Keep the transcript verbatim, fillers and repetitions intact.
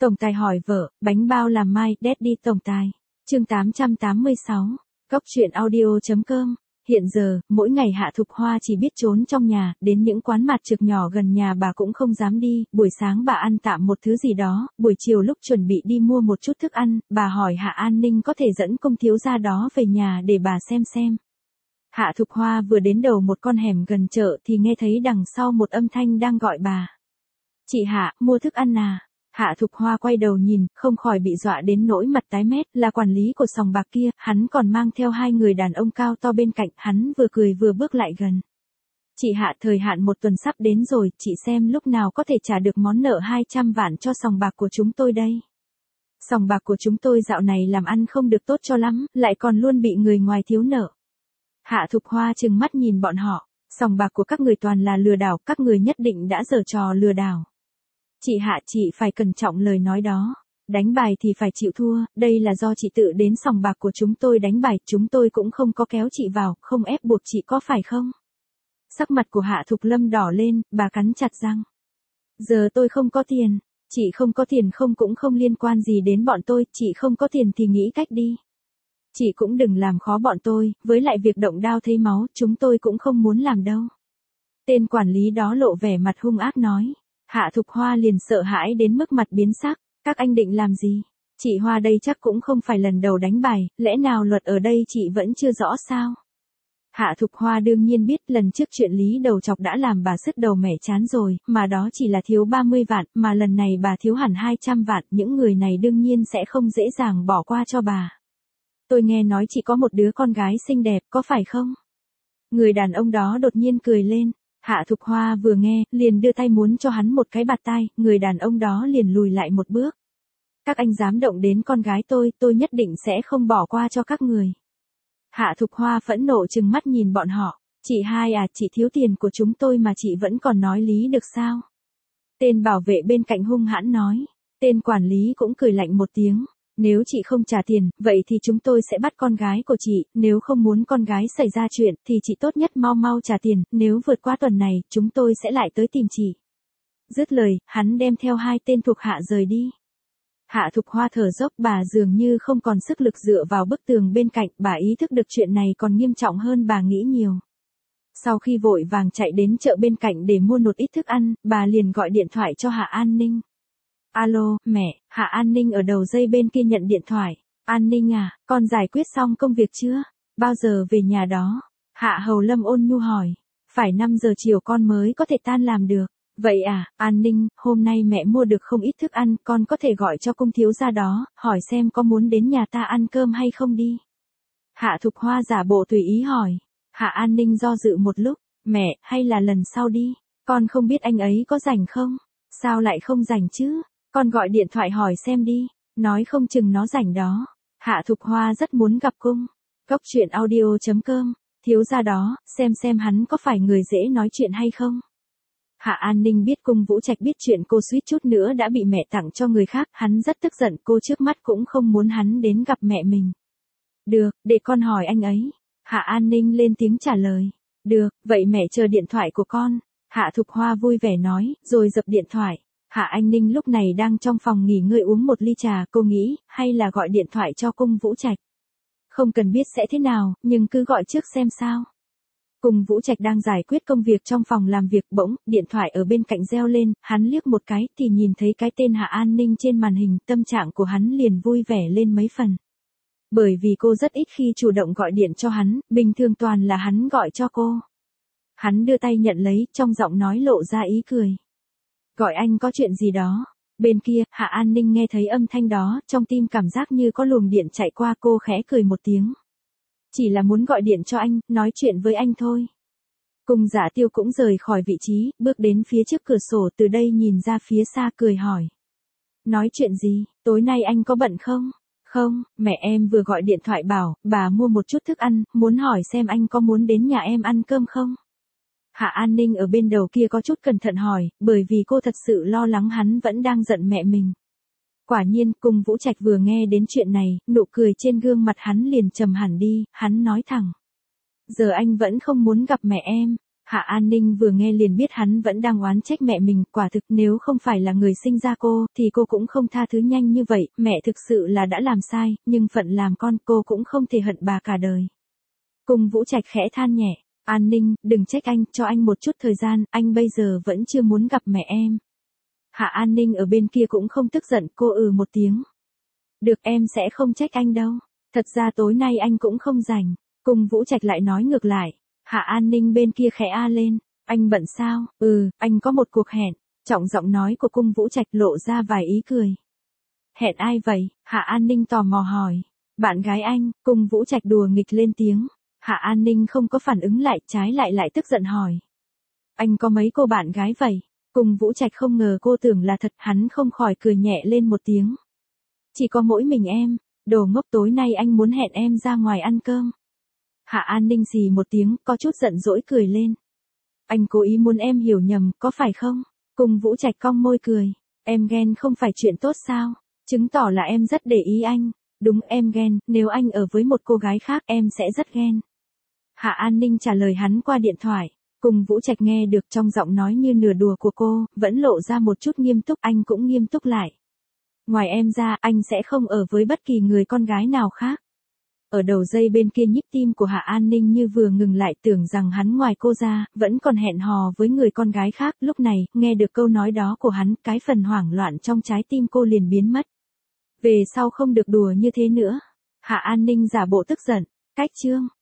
Tổng tài hỏi vợ, bánh bao làm mai, Daddy tổng tài. Chương tám trăm tám mươi sáu. Cóc truyện audio chấm com. Hiện giờ, mỗi ngày Hạ Thục Hoa chỉ biết trốn trong nhà, đến những quán mặt trực nhỏ gần nhà bà cũng không dám đi, buổi sáng bà ăn tạm một thứ gì đó, buổi chiều lúc chuẩn bị đi mua một chút thức ăn, bà hỏi Hạ An Ninh có thể dẫn công thiếu gia đó về nhà để bà xem xem. Hạ Thục Hoa vừa đến đầu một con hẻm gần chợ thì nghe thấy đằng sau một âm thanh đang gọi bà. Chị Hạ, mua thức ăn à? Hạ Thục Hoa quay đầu nhìn, không khỏi bị dọa đến nỗi mặt tái mét, là quản lý của sòng bạc kia, hắn còn mang theo hai người đàn ông cao to bên cạnh, hắn vừa cười vừa bước lại gần. Chị Hạ, thời hạn một tuần sắp đến rồi, chị xem lúc nào có thể trả được món nợ hai trăm vạn cho sòng bạc của chúng tôi đây. Sòng bạc của chúng tôi dạo này làm ăn không được tốt cho lắm, lại còn luôn bị người ngoài thiếu nợ. Hạ Thục Hoa trừng mắt nhìn bọn họ, sòng bạc của các người toàn là lừa đảo, các người nhất định đã giở trò lừa đảo. Chị Hạ, chị phải cẩn trọng lời nói đó. Đánh bài thì phải chịu thua, đây là do chị tự đến sòng bạc của chúng tôi đánh bài, chúng tôi cũng không có kéo chị vào, không ép buộc chị có phải không? Sắc mặt của Hạ Thục Lâm đỏ lên, bà cắn chặt răng. Giờ tôi không có tiền, chị không có tiền không cũng không liên quan gì đến bọn tôi, chị không có tiền thì nghĩ cách đi. Chị cũng đừng làm khó bọn tôi, với lại việc động đao thấy máu, chúng tôi cũng không muốn làm đâu. Tên quản lý đó lộ vẻ mặt hung ác nói. Hạ Thục Hoa liền sợ hãi đến mức mặt biến sắc, các anh định làm gì? Chị Hoa đây chắc cũng không phải lần đầu đánh bài, lẽ nào luật ở đây chị vẫn chưa rõ sao? Hạ Thục Hoa đương nhiên biết lần trước chuyện lý đầu chọc đã làm bà sứt đầu mẻ chán rồi, mà đó chỉ là thiếu ba mươi vạn, mà lần này bà thiếu hẳn hai trăm vạn, những người này đương nhiên sẽ không dễ dàng bỏ qua cho bà. Tôi nghe nói chị có một đứa con gái xinh đẹp, có phải không? Người đàn ông đó đột nhiên cười lên. Hạ Thục Hoa vừa nghe, liền đưa tay muốn cho hắn một cái bạt tai, người đàn ông đó liền lùi lại một bước. Các anh dám động đến con gái tôi, tôi nhất định sẽ không bỏ qua cho các người. Hạ Thục Hoa phẫn nộ trừng mắt nhìn bọn họ, chị hai à, chị thiếu tiền của chúng tôi mà chị vẫn còn nói lý được sao? Tên bảo vệ bên cạnh hung hãn nói, tên quản lý cũng cười lạnh một tiếng. Nếu chị không trả tiền, vậy thì chúng tôi sẽ bắt con gái của chị, nếu không muốn con gái xảy ra chuyện, thì chị tốt nhất mau mau trả tiền, nếu vượt qua tuần này, chúng tôi sẽ lại tới tìm chị. Dứt lời, hắn đem theo hai tên thuộc hạ rời đi. Hạ Thục Hoa thở dốc, bà dường như không còn sức lực dựa vào bức tường bên cạnh, bà ý thức được chuyện này còn nghiêm trọng hơn bà nghĩ nhiều. Sau khi vội vàng chạy đến chợ bên cạnh để mua một ít thức ăn, bà liền gọi điện thoại cho Hạ An Ninh. Alo, mẹ, Hạ An Ninh ở đầu dây bên kia nhận điện thoại. An Ninh à, con giải quyết xong công việc chưa? Bao giờ về nhà đó? Hạ Hầu Lâm ôn nhu hỏi. Phải năm giờ chiều con mới có thể tan làm được. Vậy à, An Ninh, hôm nay mẹ mua được không ít thức ăn, con có thể gọi cho công thiếu gia đó, hỏi xem có muốn đến nhà ta ăn cơm hay không đi. Hạ Thục Hoa giả bộ tùy ý hỏi. Hạ An Ninh do dự một lúc. Mẹ, hay là lần sau đi, con không biết anh ấy có rảnh không? Sao lại không rảnh chứ? Con gọi điện thoại hỏi xem đi, nói không chừng nó rảnh đó. Hạ Thục Hoa rất muốn gặp cung. Cóc truyện audio chấm com, thiếu gia đó, xem xem hắn có phải người dễ nói chuyện hay không. Hạ An Ninh biết Cung Vũ Trạch biết chuyện cô suýt chút nữa đã bị mẹ tặng cho người khác, hắn rất tức giận, cô trước mắt cũng không muốn hắn đến gặp mẹ mình. Được, để con hỏi anh ấy. Hạ An Ninh lên tiếng trả lời. Được, vậy mẹ chờ điện thoại của con. Hạ Thục Hoa vui vẻ nói, rồi dập điện thoại. Hạ An Ninh lúc này đang trong phòng nghỉ ngơi uống một ly trà, cô nghĩ, hay là gọi điện thoại cho Cung Vũ Trạch. Không cần biết sẽ thế nào, nhưng cứ gọi trước xem sao. Cung Vũ Trạch đang giải quyết công việc trong phòng làm việc, bỗng, điện thoại ở bên cạnh reo lên, hắn liếc một cái thì nhìn thấy cái tên Hạ An Ninh trên màn hình, tâm trạng của hắn liền vui vẻ lên mấy phần. Bởi vì cô rất ít khi chủ động gọi điện cho hắn, bình thường toàn là hắn gọi cho cô. Hắn đưa tay nhận lấy, trong giọng nói lộ ra ý cười. Gọi anh có chuyện gì đó. Bên kia, Hạ An Ninh nghe thấy âm thanh đó, trong tim cảm giác như có luồng điện chạy qua, cô khẽ cười một tiếng. Chỉ là muốn gọi điện cho anh, nói chuyện với anh thôi. Cung Giả Tiêu cũng rời khỏi vị trí, bước đến phía trước cửa sổ, từ đây nhìn ra phía xa cười hỏi. Nói chuyện gì, tối nay anh có bận không? Không, mẹ em vừa gọi điện thoại bảo, bà mua một chút thức ăn, muốn hỏi xem anh có muốn đến nhà em ăn cơm không? Hạ An Ninh ở bên đầu kia có chút cẩn thận hỏi, bởi vì cô thật sự lo lắng hắn vẫn đang giận mẹ mình. Quả nhiên, Cung Vũ Trạch vừa nghe đến chuyện này, nụ cười trên gương mặt hắn liền trầm hẳn đi, hắn nói thẳng. Giờ anh vẫn không muốn gặp mẹ em. Hạ An Ninh vừa nghe liền biết hắn vẫn đang oán trách mẹ mình, quả thực nếu không phải là người sinh ra cô, thì cô cũng không tha thứ nhanh như vậy, mẹ thực sự là đã làm sai, nhưng phận làm con cô cũng không thể hận bà cả đời. Cung Vũ Trạch khẽ than nhẹ, An Ninh, đừng trách anh, cho anh một chút thời gian, anh bây giờ vẫn chưa muốn gặp mẹ em. Hạ An Ninh ở bên kia cũng không tức giận, cô ừ một tiếng. Được, em sẽ không trách anh đâu, thật ra tối nay anh cũng không rảnh. Cung Vũ Trạch lại nói ngược lại. Hạ An Ninh bên kia khẽ a lên, anh bận sao? Ừ, anh có một cuộc hẹn. Trọng giọng nói của Cung Vũ Trạch lộ ra vài ý cười. Hẹn ai vậy? Hạ An Ninh tò mò hỏi. Bạn gái anh. Cung Vũ Trạch đùa nghịch lên tiếng. Hạ An Ninh không có phản ứng lại, trái lại lại tức giận hỏi. Anh có mấy cô bạn gái vậy? Cung Vũ Trạch không ngờ cô tưởng là thật, hắn không khỏi cười nhẹ lên một tiếng. Chỉ có mỗi mình em, đồ ngốc, tối nay anh muốn hẹn em ra ngoài ăn cơm. Hạ An Ninh xì một tiếng, có chút giận dỗi cười lên. Anh cố ý muốn em hiểu nhầm, có phải không? Cung Vũ Trạch cong môi cười. Em ghen không phải chuyện tốt sao? Chứng tỏ là em rất để ý anh. Đúng, em ghen, nếu anh ở với một cô gái khác em sẽ rất ghen. Hạ An Ninh trả lời hắn qua điện thoại. Cung Vũ Trạch nghe được trong giọng nói như nửa đùa của cô, vẫn lộ ra một chút nghiêm túc, anh cũng nghiêm túc lại. Ngoài em ra, anh sẽ không ở với bất kỳ người con gái nào khác. Ở đầu dây bên kia nhịp tim của Hạ An Ninh như vừa ngừng lại, tưởng rằng hắn ngoài cô ra, vẫn còn hẹn hò với người con gái khác. Lúc này, nghe được câu nói đó của hắn, cái phần hoảng loạn trong trái tim cô liền biến mất. Về sau không được đùa như thế nữa. Hạ An Ninh giả bộ tức giận. Cách chương.